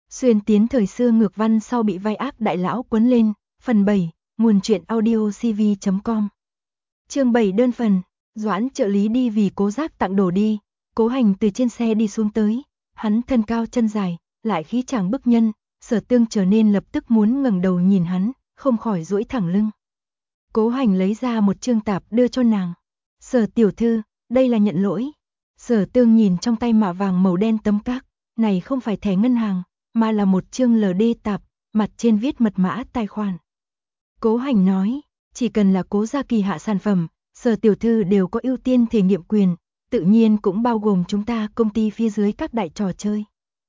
Xuyên tiến thời xưa ngược văn sau bị vai ác đại lão quấn lên, phần 7, nguồn truyện audio cv.com. Chương 7 đơn phần, Doãn trợ lý đi vì Cố Giác tặng đồ đi. Cố Hành từ trên xe đi xuống tới, hắn thân cao chân dài, lại khí chàng bức nhân, Sở Tương trở nên lập tức muốn ngẩng đầu nhìn hắn, không khỏi duỗi thẳng lưng. Cố Hành lấy ra một chương tạp đưa cho nàng. Sở tiểu thư, đây là nhận lỗi. Sở Tương nhìn trong tay mạ vàng màu đen tấm các, này không phải thẻ ngân hàng, mà là một chương LD tạp, mặt trên viết mật mã tài khoản. Cố Hành nói, chỉ cần là Cố gia kỳ hạ sản phẩm, Sở tiểu thư đều có ưu tiên thể nghiệm quyền, tự nhiên cũng bao gồm chúng ta công ty phía dưới các đại trò chơi.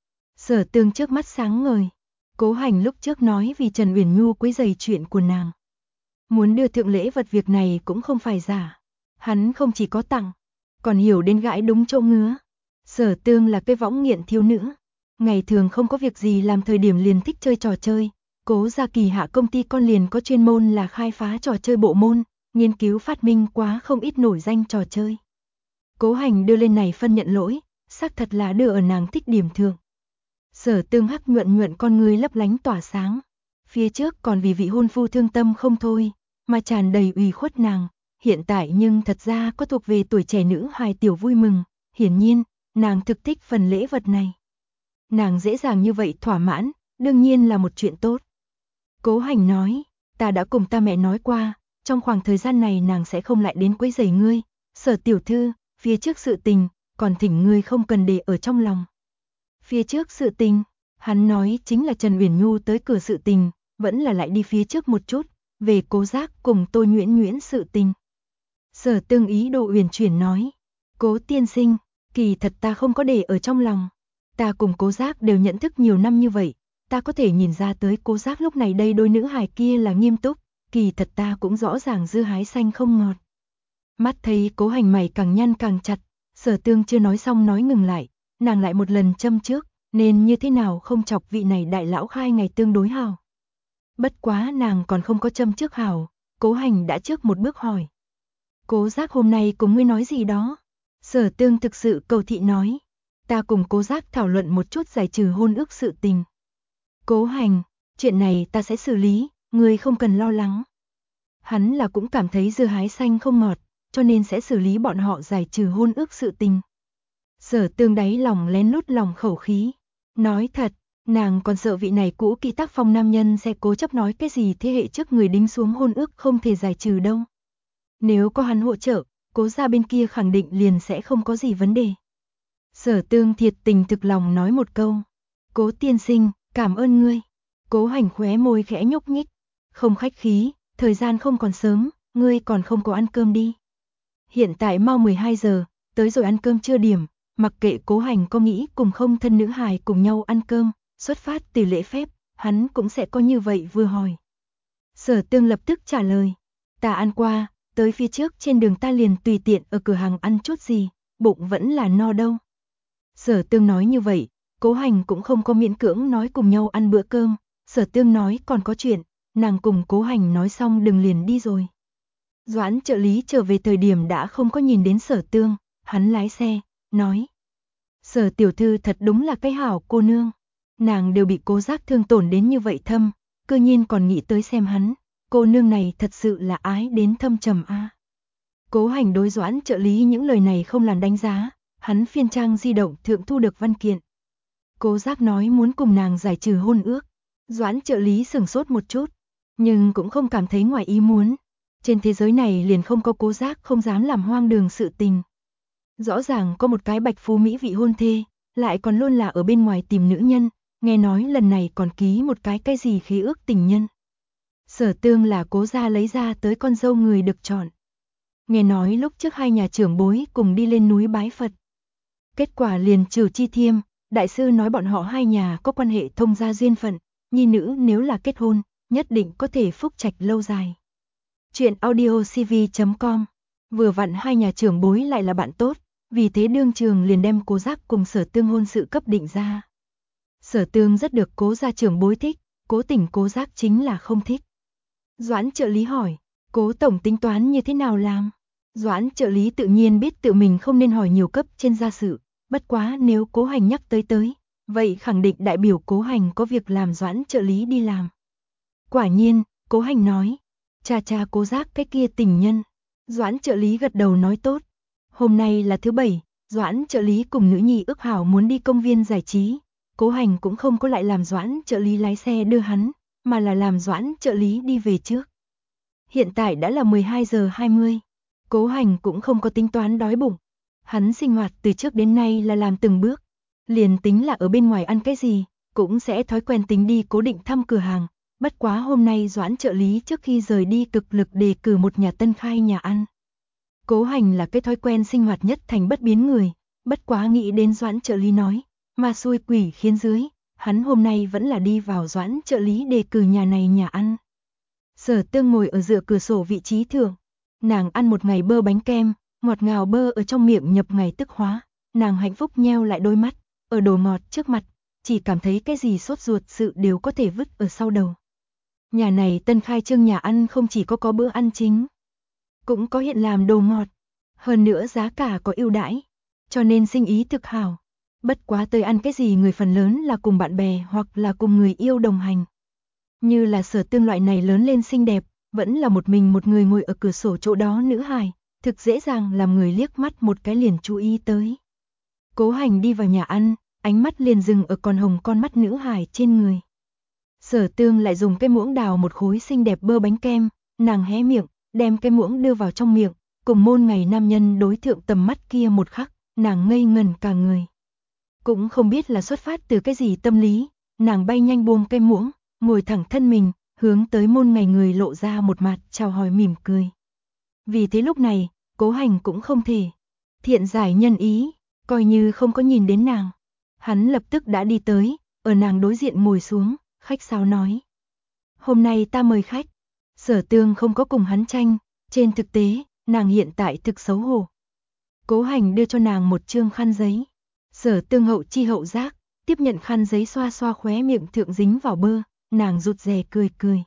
Sở Tương trước mắt sáng ngời. Cố Hành lúc trước nói vì Trần Uyển Nhu quấy rầy chuyện của nàng, muốn đưa thượng lễ vật, việc này cũng không phải giả. Hắn không chỉ có tặng, còn hiểu đến gãi đúng chỗ ngứa. Sở Tương là cái võng nghiện thiếu nữ, ngày thường không có việc gì làm thời điểm liền thích chơi trò chơi. Cố gia kỳ hạ công ty con liền có chuyên môn là khai phá trò chơi bộ môn, nghiên cứu phát minh quá không ít nổi danh trò chơi. Cố Hành đưa lên này phân nhận lỗi, xác thật là đưa ở nàng thích điểm thượng. Sở Tương hắc nhuận con người lấp lánh tỏa sáng. Phía trước còn vì vị hôn phu thương tâm không thôi, mà tràn đầy ủy khuất nàng. Hiện tại nhưng thật ra có thuộc về tuổi trẻ nữ hài tiểu vui mừng. Hiển nhiên, nàng thực thích phần lễ vật này. Nàng dễ dàng như vậy thỏa mãn, đương nhiên là một chuyện tốt. Cố Hành nói, ta đã cùng ta mẹ nói qua, trong khoảng thời gian này nàng sẽ không lại đến quấy rầy ngươi. Sở tiểu thư, phía trước sự tình, còn thỉnh ngươi không cần để ở trong lòng. Phía trước sự tình, hắn nói chính là Trần Uyển Nhu tới cửa sự tình, vẫn là lại đi phía trước một chút, về Cố Giác cùng Tô Nhuyễn sự tình. Sở Tương ý đồ uyển chuyển nói, Cố tiên sinh, kỳ thật ta không có để ở trong lòng. Ta cùng Cố Giác đều nhận thức nhiều năm như vậy, ta có thể nhìn ra tới Cố Giác lúc này đây đôi nữ hài kia là nghiêm túc, kỳ thật ta cũng rõ ràng dưa hái xanh không ngọt. Mắt thấy Cố Hành mày càng nhăn càng chặt, Sở Tương chưa nói xong nói ngừng lại, nàng lại một lần châm trước, nên như thế nào không chọc vị này đại lão khai ngày tương đối hào. Bất quá nàng còn không có châm trước hào, Cố Hành đã trước một bước hỏi. Cố Giác hôm nay cùng ngươi nói gì đó? Sở Tương thực sự cầu thị nói, ta cùng Cố Giác thảo luận một chút giải trừ hôn ước sự tình. Cố Hành, chuyện này ta sẽ xử lý, ngươi không cần lo lắng. Hắn là cũng cảm thấy dưa hái xanh không ngọt, cho nên sẽ xử lý bọn họ giải trừ hôn ước sự tình. Sở Tương đáy lòng lén lút lòng khẩu khí. Nói thật, nàng còn sợ vị này cũ kỹ tác phong nam nhân sẽ cố chấp nói cái gì thế hệ trước người đính xuống hôn ước không thể giải trừ đâu. Nếu có hắn hỗ trợ, Cố gia bên kia khẳng định liền sẽ không có gì vấn đề. Sở Tương thiệt tình thực lòng nói một câu. Cố tiên sinh, cảm ơn ngươi. Cố Hành khóe môi khẽ nhúc nhích. Không khách khí, thời gian không còn sớm, ngươi còn không có ăn cơm đi. Hiện tại mau 12 giờ, tới rồi ăn cơm trưa điểm. Mặc kệ Cố Hành có nghĩ cùng không thân nữ hài cùng nhau ăn cơm, xuất phát từ lễ phép, hắn cũng sẽ có như vậy vừa hỏi. Sở Tương lập tức trả lời, ta ăn qua, tới phía trước trên đường ta liền tùy tiện ở cửa hàng ăn chút gì, bụng vẫn là no đâu. Sở Tương nói như vậy, Cố Hành cũng không có miễn cưỡng nói cùng nhau ăn bữa cơm, Sở Tương nói còn có chuyện, nàng cùng Cố Hành nói xong đừng liền đi rồi. Doãn trợ lý trở về thời điểm đã không có nhìn đến Sở Tương, hắn lái xe, nói. Sở tiểu thư thật đúng là cái hảo cô nương, nàng đều bị Cố Giác thương tổn đến như vậy thâm, cư nhiên còn nghĩ tới xem hắn, cô nương này thật sự là ái đến thâm trầm a. Cố Hành đối Doãn trợ lý những lời này không làm đánh giá, hắn phiên trang di động thượng thu được văn kiện. Cố Giác nói muốn cùng nàng giải trừ hôn ước, Doãn trợ lý sửng sốt một chút, nhưng cũng không cảm thấy ngoài ý muốn. Trên thế giới này liền không có Cố Giác không dám làm hoang đường sự tình. Rõ ràng có một cái bạch phú mỹ vị hôn thê, lại còn luôn là ở bên ngoài tìm nữ nhân, nghe nói lần này còn ký một cái gì khế ước tình nhân. Sở Tương là Cố gia lấy ra tới con dâu người được chọn. Nghe nói lúc trước hai nhà trưởng bối cùng đi lên núi bái Phật. Kết quả liền trừ chi thiêm, đại sư nói bọn họ hai nhà có quan hệ thông gia duyên phận, nhi nữ nếu là kết hôn, nhất định có thể phúc trạch lâu dài. Chuyện audio cv.com, vừa vặn hai nhà trưởng bối lại là bạn tốt. Vì thế đương trường liền đem Cố Giác cùng Sở Tương hôn sự cấp định ra. Sở Tương rất được Cố gia trưởng bối thích, Cố Tình Cố Giác chính là không thích. Doãn trợ lý hỏi, Cố tổng tính toán như thế nào làm? Doãn trợ lý tự nhiên biết tự mình không nên hỏi nhiều cấp trên gia sự, bất quá nếu Cố Hành nhắc tới, Vậy khẳng định đại biểu Cố Hành có việc làm Doãn trợ lý đi làm. Quả nhiên, Cố Hành nói, cha cha Cố Giác cái kia tình nhân. Doãn trợ lý gật đầu nói tốt. Hôm nay là thứ bảy, Doãn trợ lý cùng nữ nhi ước hảo muốn đi công viên giải trí. Cố Hành cũng không có lại làm Doãn trợ lý lái xe đưa hắn, mà là làm Doãn trợ lý đi về trước. Hiện tại đã là 12 giờ 20. Cố Hành cũng không có tính toán đói bụng. Hắn sinh hoạt từ trước đến nay là làm từng bước. Liền tính là ở bên ngoài ăn cái gì, cũng sẽ thói quen tính đi cố định thăm cửa hàng. Bất quá hôm nay Doãn trợ lý trước khi rời đi cực lực đề cử một nhà tân khai nhà ăn. Cố Hành là cái thói quen sinh hoạt nhất thành bất biến người, bất quá nghĩ đến Doãn trợ lý nói, mà xui quỷ khiến dưới, hắn hôm nay vẫn là đi vào Doãn trợ lý đề cử nhà này nhà ăn. Sở Tương ngồi ở dựa cửa sổ vị trí thượng, nàng ăn một ngày bơ bánh kem, ngọt ngào bơ ở trong miệng nhập ngày tức hóa, nàng hạnh phúc nheo lại đôi mắt, ở đồ ngọt trước mặt, chỉ cảm thấy cái gì sốt ruột sự đều có thể vứt ở sau đầu. Nhà này tân khai trương nhà ăn không chỉ có bữa ăn chính, cũng có hiện làm đồ ngọt, hơn nữa giá cả có ưu đãi, cho nên sinh ý thực hảo. Bất quá tới ăn cái gì người phần lớn là cùng bạn bè hoặc là cùng người yêu đồng hành. Như là Sở Tương loại này lớn lên xinh đẹp, vẫn là một mình một người ngồi ở cửa sổ chỗ đó nữ hài, thực dễ dàng làm người liếc mắt một cái liền chú ý tới. Cố Hành đi vào nhà ăn, ánh mắt liền dừng ở con hồng con mắt nữ hài trên người. Sở Tương lại dùng cái muỗng đào một khối xinh đẹp bơ bánh kem, nàng hé miệng, đem cái muỗng đưa vào trong miệng, cùng môn ngày nam nhân đối thượng tầm mắt kia một khắc, nàng ngây ngẩn cả người. Cũng không biết là xuất phát từ cái gì tâm lý, nàng bay nhanh buông cái muỗng, ngồi thẳng thân mình, hướng tới môn ngày người lộ ra một mặt chào hỏi mỉm cười. Vì thế lúc này, Cố Hành cũng không thể thiện giải nhân ý, coi như không có nhìn đến nàng. Hắn lập tức đã đi tới, ở nàng đối diện ngồi xuống, khách sáo nói. Hôm nay ta mời khách. Sở Tương không có cùng hắn tranh, trên thực tế, nàng hiện tại thực xấu hổ. Cố Hành đưa cho nàng một trương khăn giấy. Sở Tương hậu chi hậu giác, tiếp nhận khăn giấy xoa xoa khóe miệng thượng dính vào bơ, nàng rụt rè cười cười.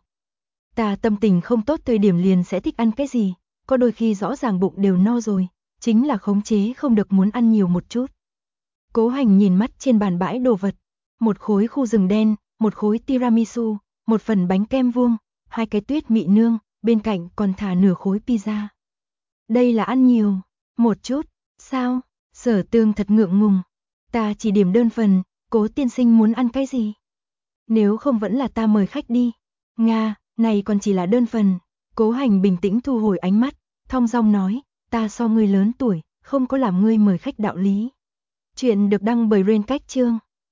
Ta tâm tình không tốt thời điểm liền sẽ thích ăn cái gì, có đôi khi rõ ràng bụng đều no rồi, chính là khống chế không được muốn ăn nhiều một chút. Cố Hành nhìn mắt trên bàn bãi đồ vật, một khối khu rừng đen, một khối tiramisu, một phần bánh kem vuông, hai cái tuyết mị nương, bên cạnh còn thả nửa khối pizza. Đây là ăn nhiều, một chút, sao? Sở Tương thật ngượng ngùng. Ta chỉ điểm đơn phần, Cố tiên sinh muốn ăn cái gì? Nếu không vẫn là ta mời khách đi. Nga, này còn chỉ là đơn phần. Cố Hành bình tĩnh thu hồi ánh mắt, thong dong nói, ta so ngươi lớn tuổi, không có làm ngươi mời khách đạo lý. Chuyện được đăng bởi Rain Cách Chương.